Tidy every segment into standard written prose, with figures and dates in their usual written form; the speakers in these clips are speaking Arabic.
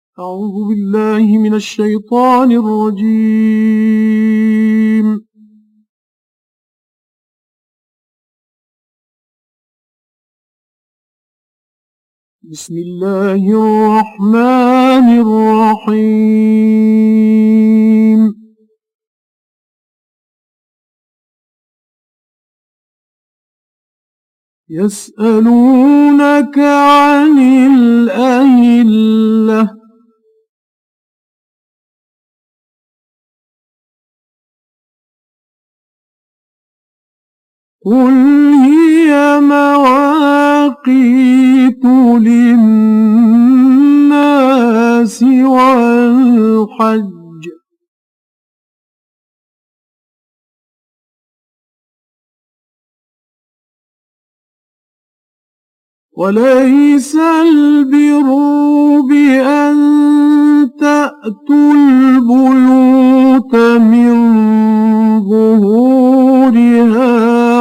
أعوذ بالله من الشيطان الرجيم. بسم الله الرحمن الرحيم. يسألونك عن الأهلة قل هي مواقيت للناس والحج وليس البر بأن تأتوا البيوت من ظهورها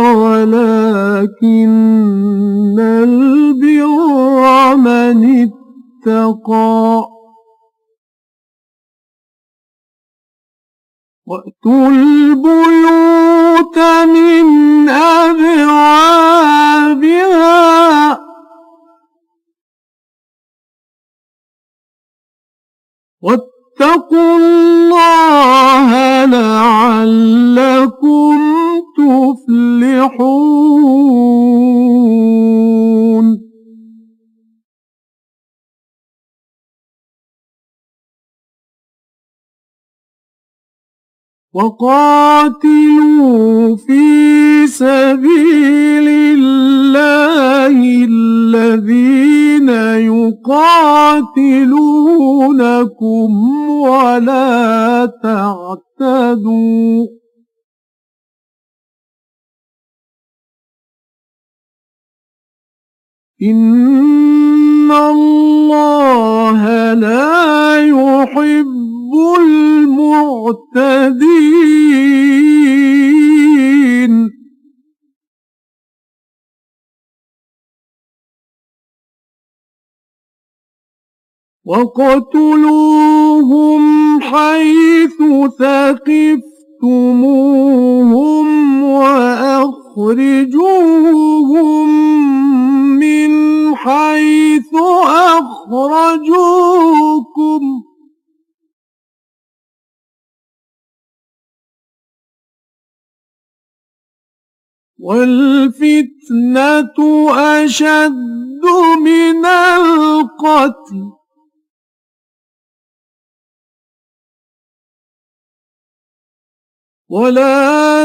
ولكن البر من اتقى وأتوا البيوت من أبوابها واتقوا الله لعلكم تفلحون. وقاتلوا في سبيل الله الذين يقاتلونكم ولا تعتدوا إن الله لا يحب المعتدين. وَاقْتُلُوهُمْ حَيْثُ ثَقِفْتُمُوهُمْ وَأَخْرِجُوهُم مِّنْ حَيْثُ أَخْرَجُوكُمْ وَالْفِتْنَةُ أَشَدُّ مِنَ الْقَتْلِ وَلَا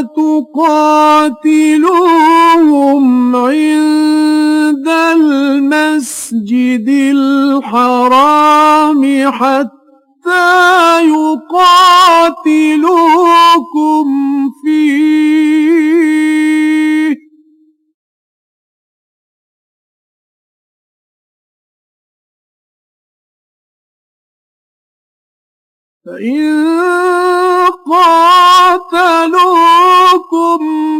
تُقَاتِلُوهُمْ عِندَ الْمَسْجِدِ الْحَرَامِ حَتَّى يُقَاتِلُوكُمْ فِيهِ ۖ فَإِن قَاتَلُوكُمْ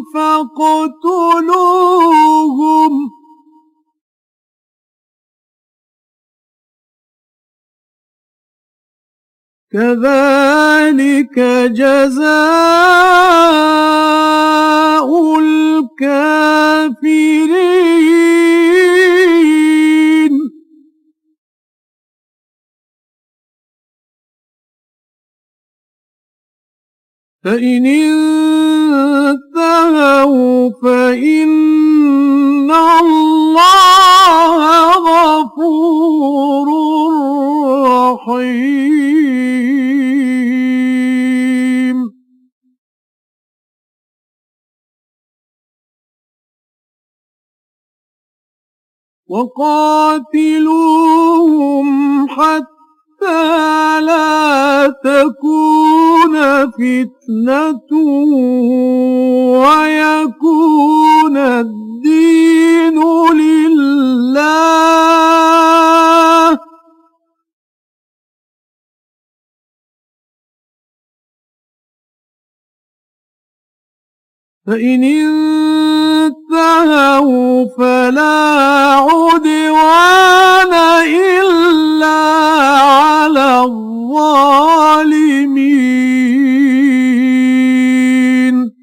فَاقْتُلُوهُمْ ۗ كَذَلِكَ جَزَاءُ الْكَافِرِينَ. فَإِنِ انتهوا فَإِنَّ اللَّهَ غَفُورٌ رَّحِيمٌ. وَقَاتِلُوهُمْ حَتَّى لَا تَكُونَ فِتْنَةٌ وَيَكُونَ الدِّينُ لِلَّهِ ۖ فَإِنِ انتهوا فَلَا عُدْوَانَ إِلَّا عَلَى الظالمين.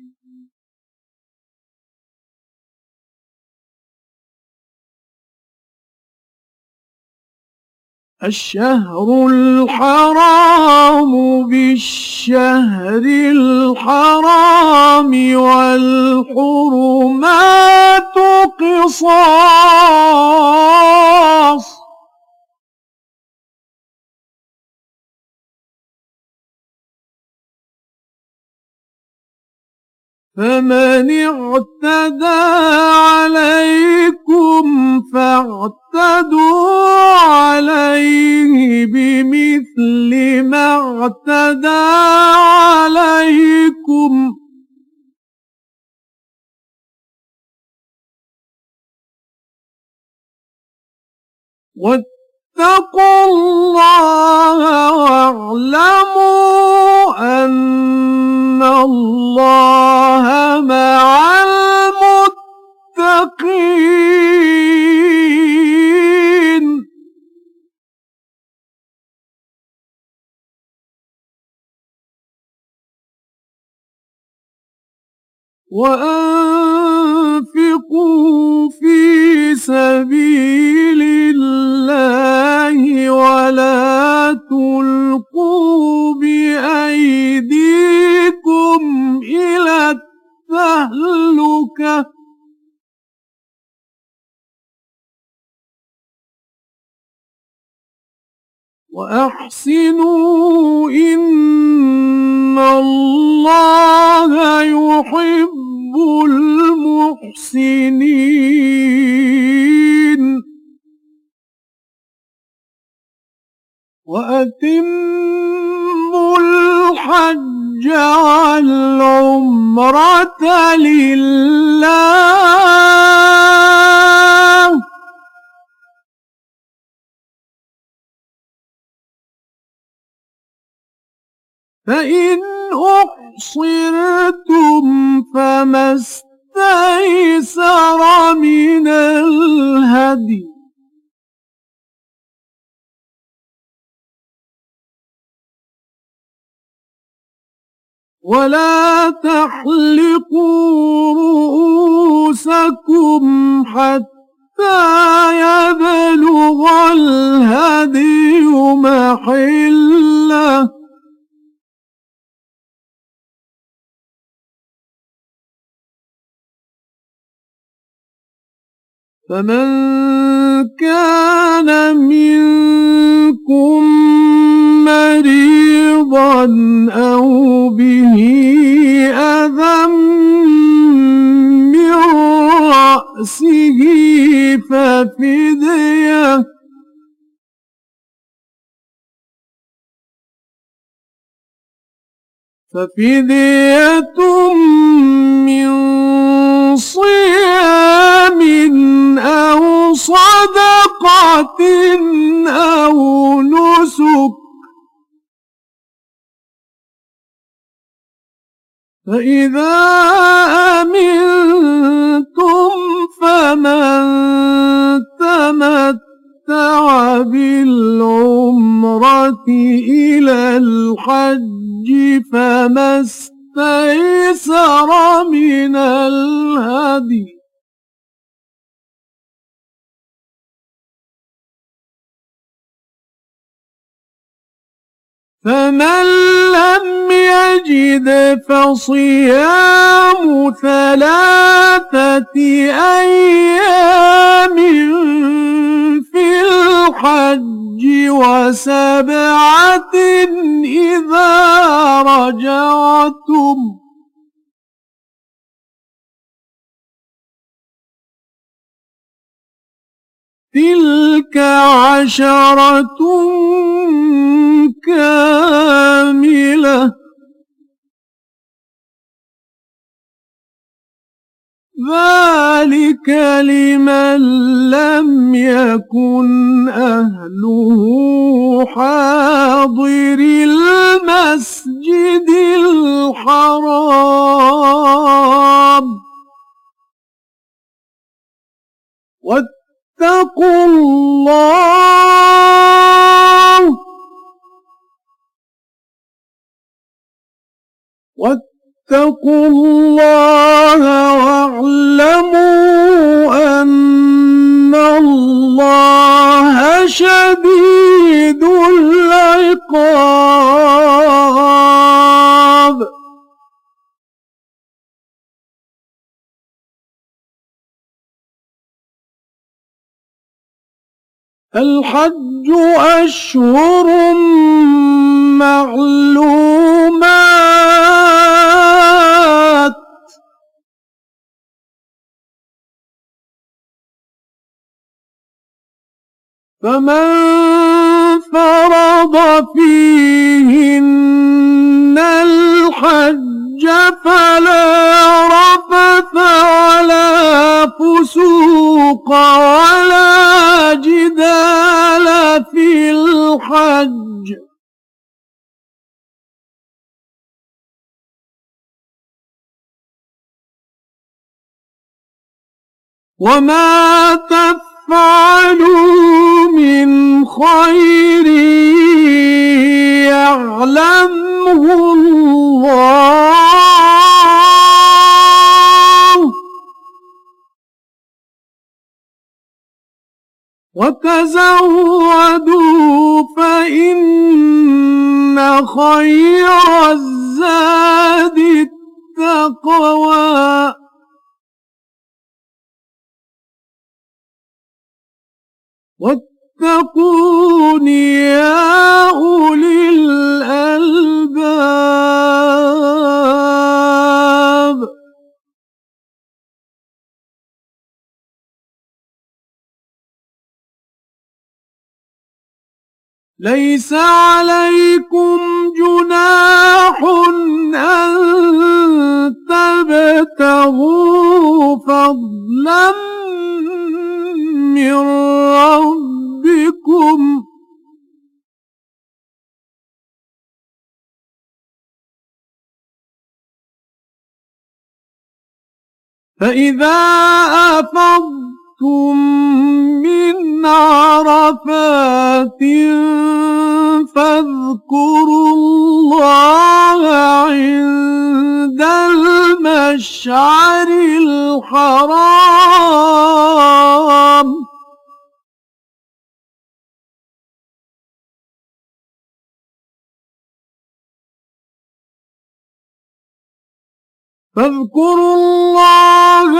الشهر الحرام بالشهر الحرام والحرمات قصاص، فمن اعتدى عليكم فاعتدوا عليه بمثل ما اعتدى عليكم، واتقوا الله واعلموا أن الله مع المتقين. وأنفقوا في سبيل الله ولا تلقوا بأيديكم إلى التهلكة، وأحسنوا إن الله يحب المحسنين. وأتموا الحج والعمرة لله، فإن أحصرتم فما استيسر من الهدي، ولا تحلقوا رؤوسكم حتى يبلغ الهدي محله، فمن كان منكم مريضا أو به أذى من رأسه ففدية من صيام أو صدقة أو نسك، فإذا أمنتم فمن تمتع بالعمرة إلى الحج فما استيسر من الهدي، فمن لم يجد فصيام 3 أيام في الحج و7 إذا رجعتم، تلك 10 كاملة، ذلك لمن لم يكن أهله حاضر المسجد الحرام. واتقوا الله واتقوا الله واعلموا أن الله شديد العقاب. الحج أشهر معلومات، فمن فرض فيهن الحج فلا رفث ولا فسوق ولا جدال في الحج، وما تفعلوا من خير يعلمه الله، وتزودوا فإن خير الزاد التقوى، واتقون يا أولي الألباب. ليس عليكم جناح أن تبتغوا فضلا من ربكم، فإذا أفضتم من عرفات فاذكروا الله عند المشعر الحرام، فاذكروا الله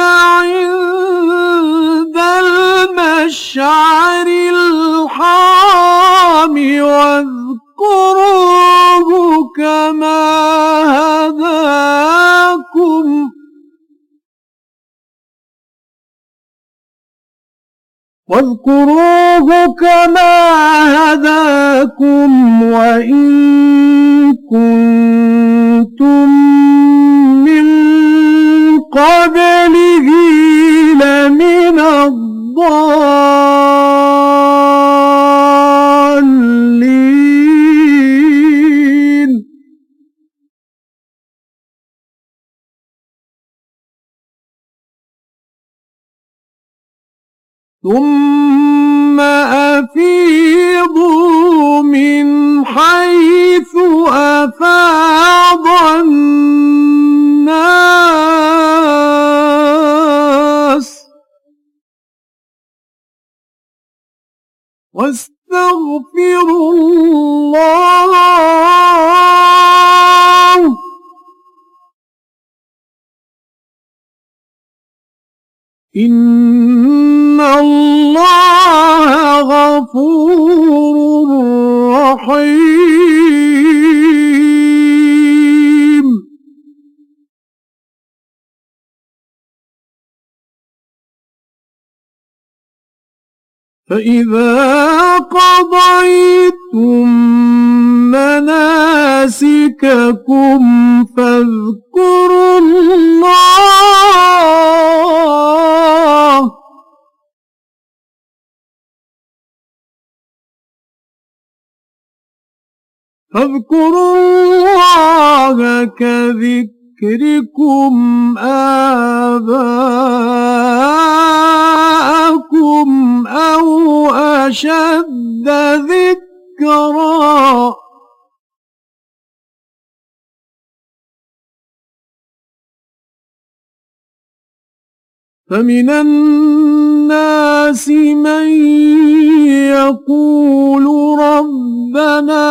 عند المشعر الحرام واذكروه كما هداكم وإن كنتم من قبله لمن الضالين. ثم أفيضوا من حيث أفاض الناس واستغفروا الله إن الله غفور رحيم. فإذا قضيتم مناسككم فاذكروا الله كذكركم آباءكم أو أشد ذكرا فمن الناس من يقول ربنا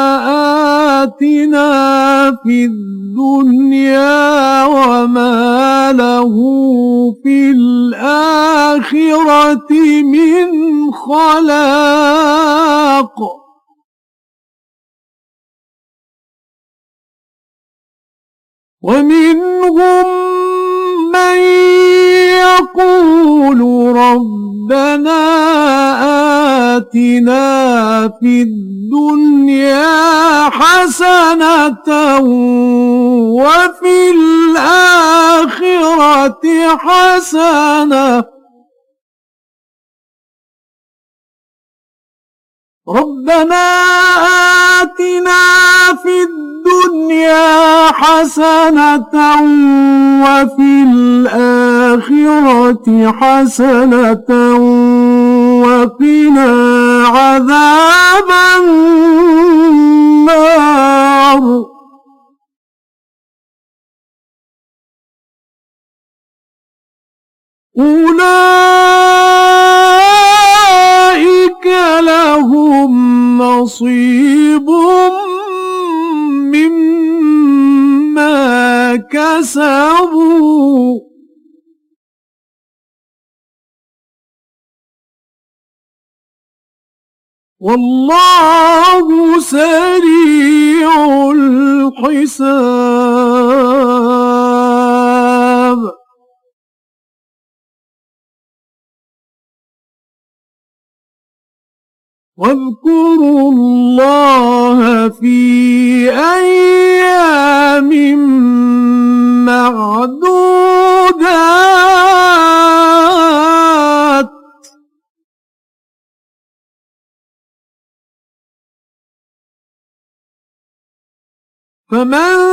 آتنا في الدنيا وما له في الآخرة من خلاق ومنهم من يقول ربنا آتنا في الدنيا حسنة وفي الآخرة حسنة ربنا آتنا في الدنيا حسنة وفي الآخرة حسنة وقنا عذاب النار أولئك لهم نصيب مما كسبوا والله سريع الحساب واذكروا الله في أيام معدودات فمن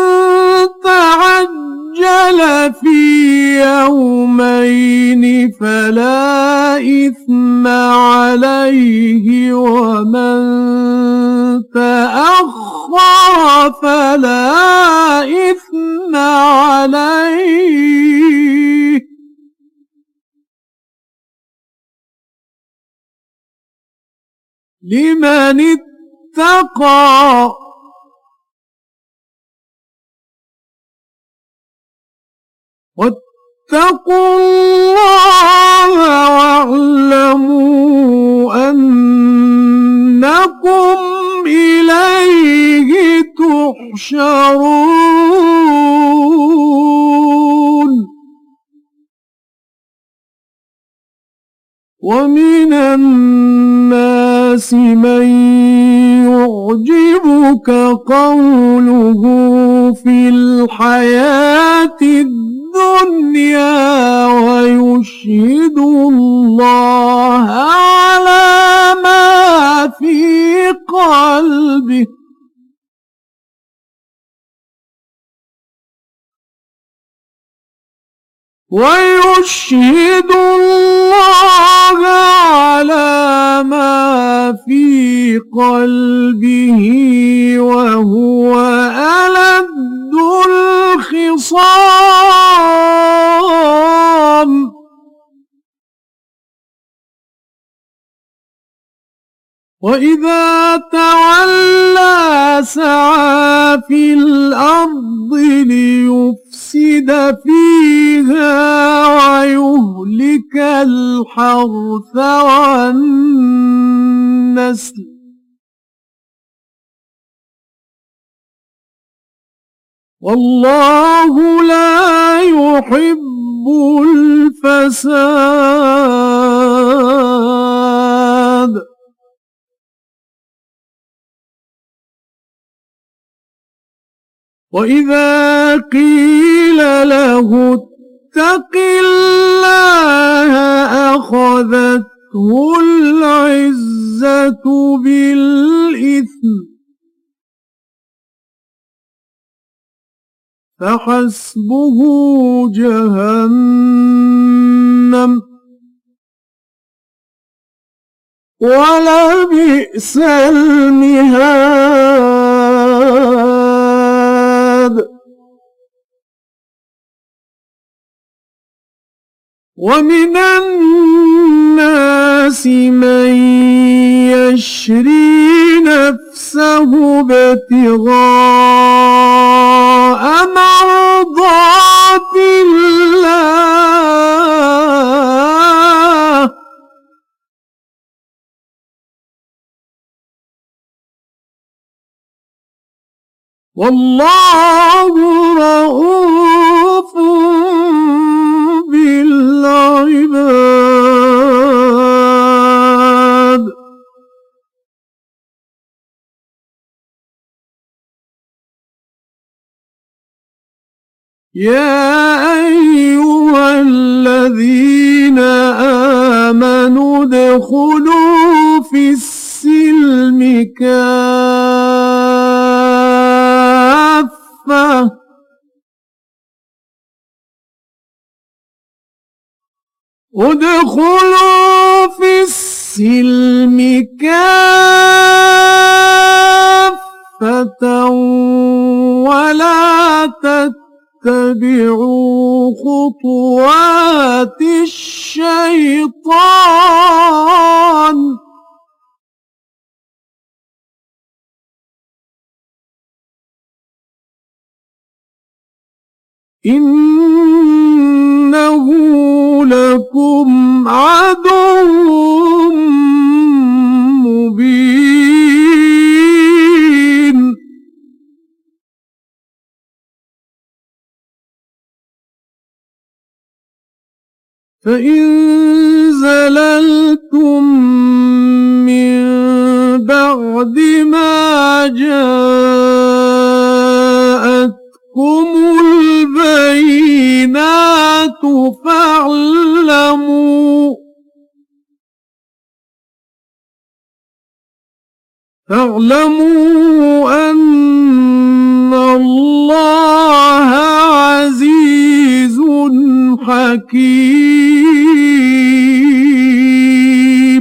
تعجل في يومين فلا إثم عليه ومن تأخر فلا إثم عليه لمن اتقى واتقوا الله واعلموا أنكم إليه تحشرون ومن الناس من يعجبك قوله في الحياة الدنيا ويشهد الله على ما في قلبه ويشهد الله على ما في قلبه وهو ألد الخصام وإذا تولى سعى في الأرض ليفسد فيها ويهلك الحرث والنسل والله لا يحب الفساد وإذا قيل له اتق الله أخذته العزة بالإثم فحسبه جهنم ولبئس المهاد ومن الناس من يشري نفسه ابتغاء مرضات الله والله رؤوف بالعباد. يا أيها الذين آمنوا ادخلوا في السلم كافة ادخلوا في السلم كافة ولا تتبعوا خطوات الشيطان إنه لكم عدو مبين. فإن زللتم من بعد ما جاءتكم البينات فاعلموا أن الله عزيز حكيم.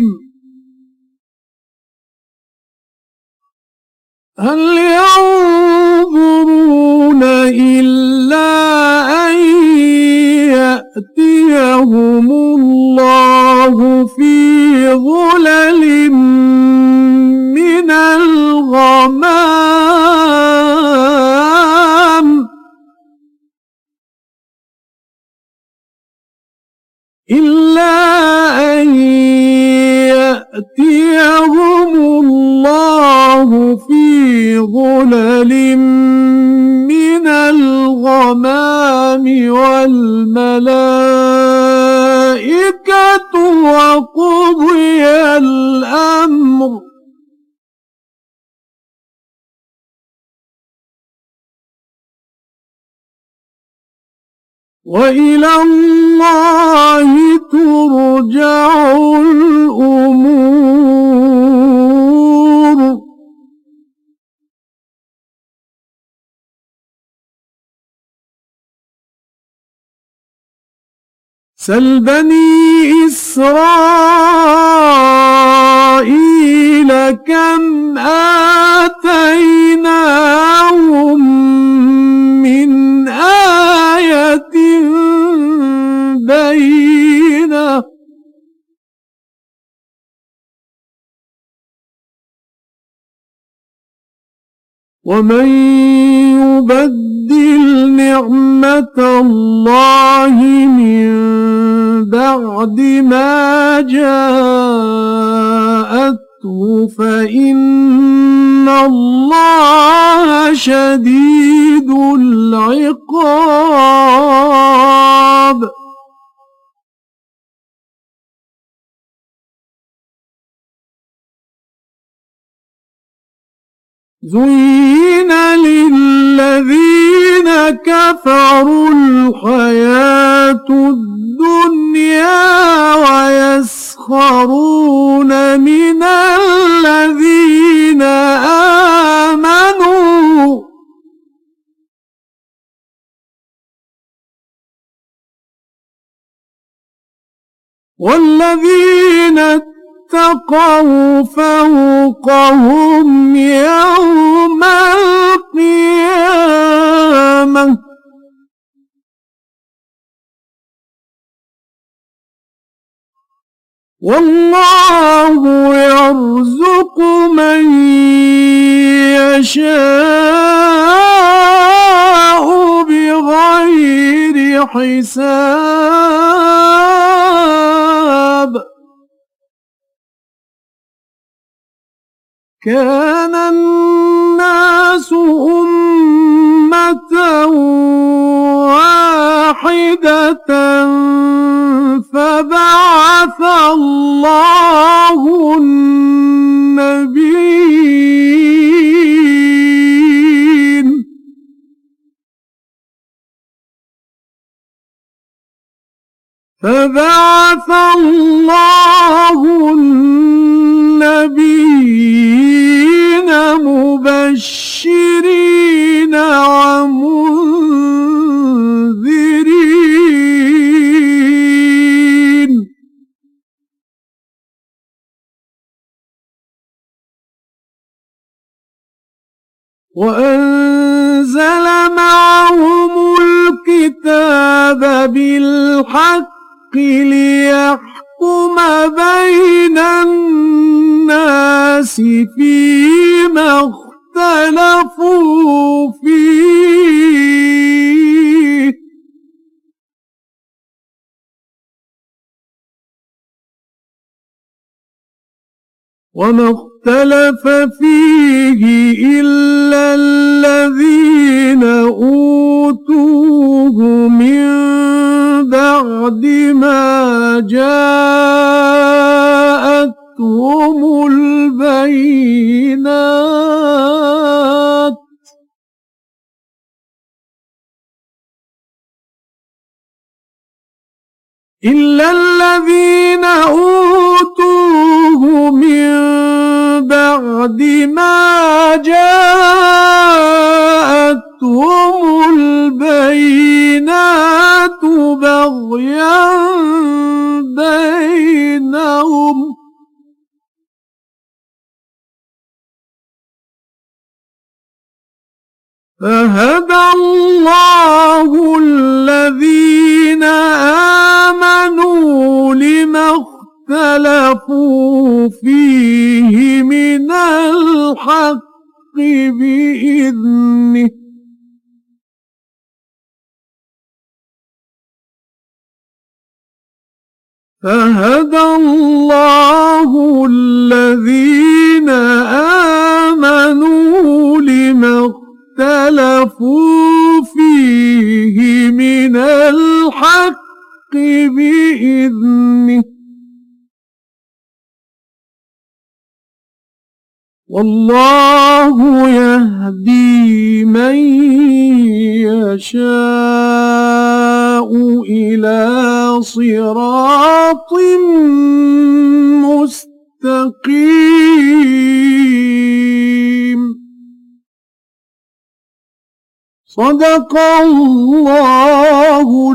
هل ينظرون إلا أن يأتيهم الله في ظلل من الغمام إلا أن يأتيهم الله في ظلل من الغمام والملائكة وقضي الأمر وإلى الله ترجع الأمور. سل بني إسرائيل كم آتيناهم من آية بينة ومن يبدل نعمة الله من بعد ما جاءته فإن الله شديد العقاب. زين للذين كفروا الحياة الدنيا ويسخرون من الذين آمنوا والذين اتقوا فوقهم يوم القيامة والله يرزق من يشاء بغير حساب كان الناس أمة واحدة فبعث الله النبيين مبشرين ومنذرين وأنزل معهم الكتاب بالحق ليحكم بين الناس فيما اختلفوا فيه وما اختلف فيه إلا الذين أوتوه من بعد ما جاءتهم البينات إلا الذين أوتوه من بعد ما جاءتهم البينات بغيا بينهم فهدى الله الذين آمنوا لما اختلفوا فيه من الحق بإذنه فهدى الله الذين آمنوا لما اختلفوا فيه من الحق بإذنه والله يهدي من يشاء إلى صراط مستقيم صدق الله